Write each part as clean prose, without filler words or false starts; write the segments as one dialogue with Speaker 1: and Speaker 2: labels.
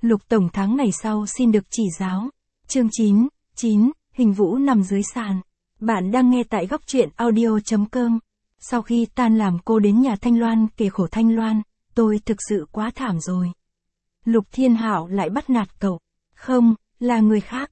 Speaker 1: Lục tổng tháng này sau xin được chỉ giáo. Chương 9, Hình Vũ nằm dưới sàn. Bạn đang nghe tại góc truyện audio.com. Sau khi tan làm cô đến nhà Thanh Loan kể khổ Thanh Loan, tôi thực sự quá thảm rồi. Lục Thiên Hạo lại bắt nạt cậu. Không, là người khác.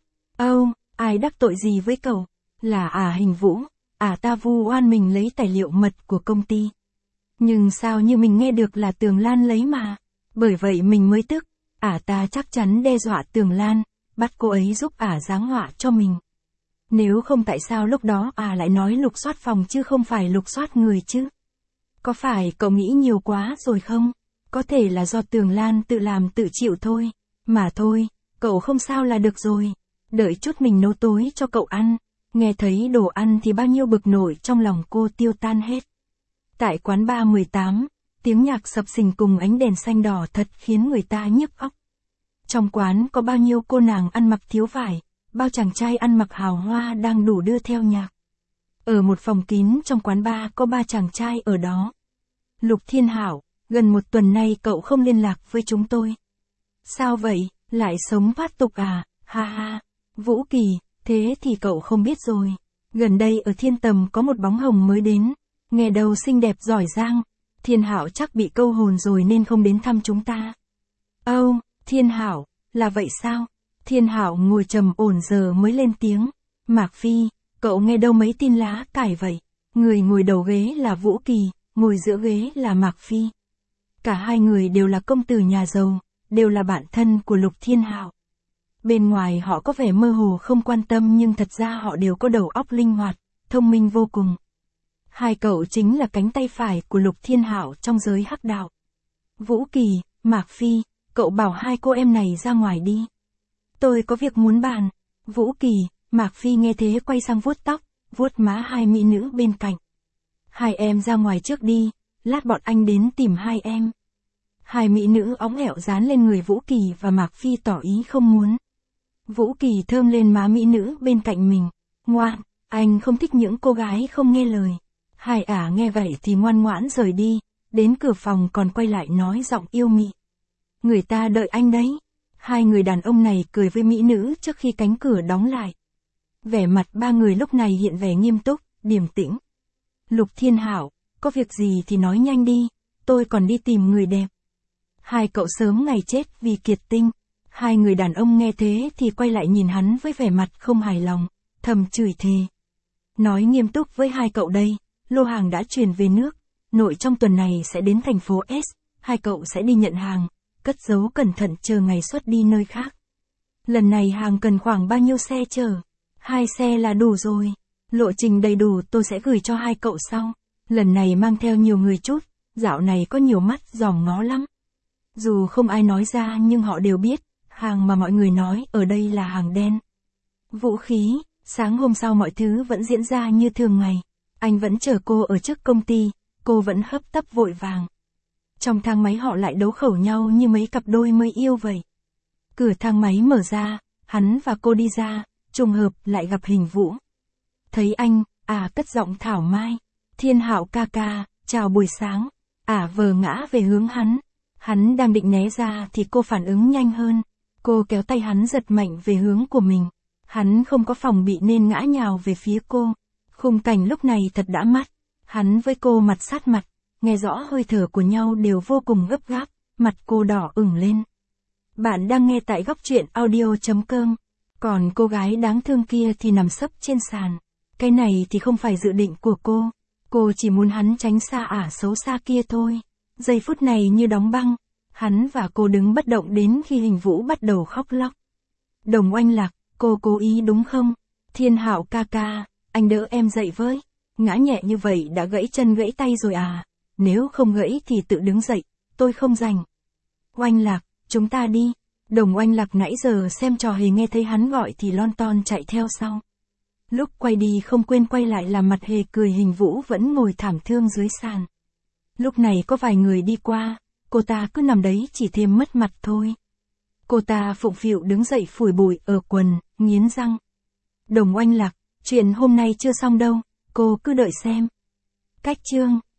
Speaker 1: Ai đắc tội gì với cậu? Là Hình Vũ. Ta vu oan mình lấy tài liệu mật của công ty. Nhưng sao như mình nghe được là Tường Lan lấy mà. Bởi vậy mình mới tức. Ta chắc chắn đe dọa Tường Lan, bắt cô ấy giúp giáng họa cho mình. Nếu không tại sao lúc đó lại nói lục soát phòng chứ không phải lục soát người chứ? Có phải cậu nghĩ nhiều quá rồi không? Có thể là do Tường Lan tự làm tự chịu thôi. Mà thôi, cậu không sao là được rồi. Đợi chút mình nấu tối cho cậu ăn. Nghe thấy đồ ăn thì bao nhiêu bực nổi trong lòng cô tiêu tan hết. Tại quán bar 18, tiếng nhạc sập sình cùng ánh đèn xanh đỏ thật khiến người ta nhức óc. Trong quán có bao nhiêu cô nàng ăn mặc thiếu vải, bao chàng trai ăn mặc hào hoa đang đủ đưa theo nhạc. Ở một phòng kín trong quán bar có 3 chàng trai ở đó. Lục Thiên Hạo, gần 1 tuần nay cậu không liên lạc với chúng tôi. Sao vậy, lại sống thoát tục à? Ha ha. Vũ Kỳ, thế thì cậu không biết rồi. Gần đây ở Thiên Tầm có một bóng hồng mới đến. Nghe đầu xinh đẹp giỏi giang. Thiên Hạo chắc bị câu hồn rồi nên không đến thăm chúng ta. Thiên Hạo, là vậy sao? Thiên Hạo ngồi trầm ổn giờ mới lên tiếng. Mạc Phi, cậu nghe đâu mấy tin lá cải vậy? Người ngồi đầu ghế là Vũ Kỳ, ngồi giữa ghế là Mạc Phi. Cả hai người đều là công tử nhà giàu, đều là bạn thân của Lục Thiên Hạo. Bên ngoài họ có vẻ mơ hồ không quan tâm nhưng thật ra họ đều có đầu óc linh hoạt, thông minh vô cùng. Hai cậu chính là cánh tay phải của Lục Thiên Hạo trong giới hắc đạo. Vũ Kỳ, Mạc Phi, cậu bảo hai cô em này ra ngoài đi. Tôi có việc muốn bàn. Vũ Kỳ, Mạc Phi nghe thế quay sang vuốt tóc, vuốt má hai mỹ nữ bên cạnh. Hai em ra ngoài trước đi, lát bọn anh đến tìm hai em. Hai mỹ nữ óng ẻo dán lên người Vũ Kỳ và Mạc Phi tỏ ý không muốn. Vũ Kỳ thơm lên má mỹ nữ bên cạnh mình. Ngoan, anh không thích những cô gái không nghe lời. Hai nghe vậy thì ngoan ngoãn rời đi, đến cửa phòng còn quay lại nói giọng yêu mị. Người ta đợi anh đấy. Hai người đàn ông này cười với mỹ nữ trước khi cánh cửa đóng lại. Vẻ mặt ba người lúc này hiện vẻ nghiêm túc, điềm tĩnh. Lục Thiên Hạo, có việc gì thì nói nhanh đi, tôi còn đi tìm người đẹp. Hai cậu sớm ngày chết vì kiệt tinh. Hai người đàn ông nghe thế thì quay lại nhìn hắn với vẻ mặt không hài lòng, thầm chửi thề. Nói nghiêm túc với hai cậu đây, lô hàng đã chuyển về nước, nội trong tuần này sẽ đến thành phố S, hai cậu sẽ đi nhận hàng, cất giấu cẩn thận chờ ngày xuất đi nơi khác. Lần này hàng cần khoảng bao nhiêu xe chở? 2 xe là đủ rồi. Lộ trình đầy đủ tôi sẽ gửi cho hai cậu sau. Lần này mang theo nhiều người chút, dạo này có nhiều mắt dòm ngó lắm. Dù không ai nói ra nhưng họ đều biết, hàng mà mọi người nói ở đây là hàng đen. Vũ khí, sáng hôm sau mọi thứ vẫn diễn ra như thường ngày. Anh vẫn chờ cô ở trước công ty, cô vẫn hấp tấp vội vàng. Trong thang máy họ lại đấu khẩu nhau như mấy cặp đôi mới yêu vậy. Cửa thang máy mở ra, hắn và cô đi ra, trùng hợp lại gặp Hình Vũ. Thấy anh, cất giọng thảo mai. Thiên Hạo ca ca, chào buổi sáng. Vờ ngã về hướng hắn. Hắn đang định né ra thì cô phản ứng nhanh hơn. Cô kéo tay hắn giật mạnh về hướng của mình. Hắn không có phòng bị nên ngã nhào về phía cô. Khung cảnh lúc này thật đã mắt. Hắn với cô mặt sát mặt, nghe rõ hơi thở của nhau đều vô cùng gấp gáp, mặt cô đỏ ửng lên. Bạn đang nghe tại góc truyện audio.com. Còn cô gái đáng thương kia thì nằm sấp trên sàn. Cái này thì không phải dự định của cô. Cô chỉ muốn hắn tránh xa xấu xa kia thôi. Giây phút này như đóng băng. Hắn và cô đứng bất động đến khi Hình Vũ bắt đầu khóc lóc. Đồng Oanh Lạc, cô cố ý đúng không? Thiên Hạo ca ca, anh đỡ em dậy với. Ngã nhẹ như vậy đã gãy chân gãy tay rồi Nếu không gãy thì tự đứng dậy, tôi không rảnh. Oanh Lạc, chúng ta đi. Đồng Oanh Lạc nãy giờ xem trò hề nghe thấy hắn gọi thì lon ton chạy theo sau. Lúc quay đi không quên quay lại làm mặt hề cười. Hình Vũ vẫn ngồi thảm thương dưới sàn. Lúc này có vài người đi qua, cô ta cứ nằm đấy chỉ thêm mất mặt thôi. Cô ta phụng phịu đứng dậy phủi bụi ở quần, nghiến răng. Đồng Oanh Lạc, chuyện hôm nay chưa xong đâu, cô cứ đợi xem. Cách chương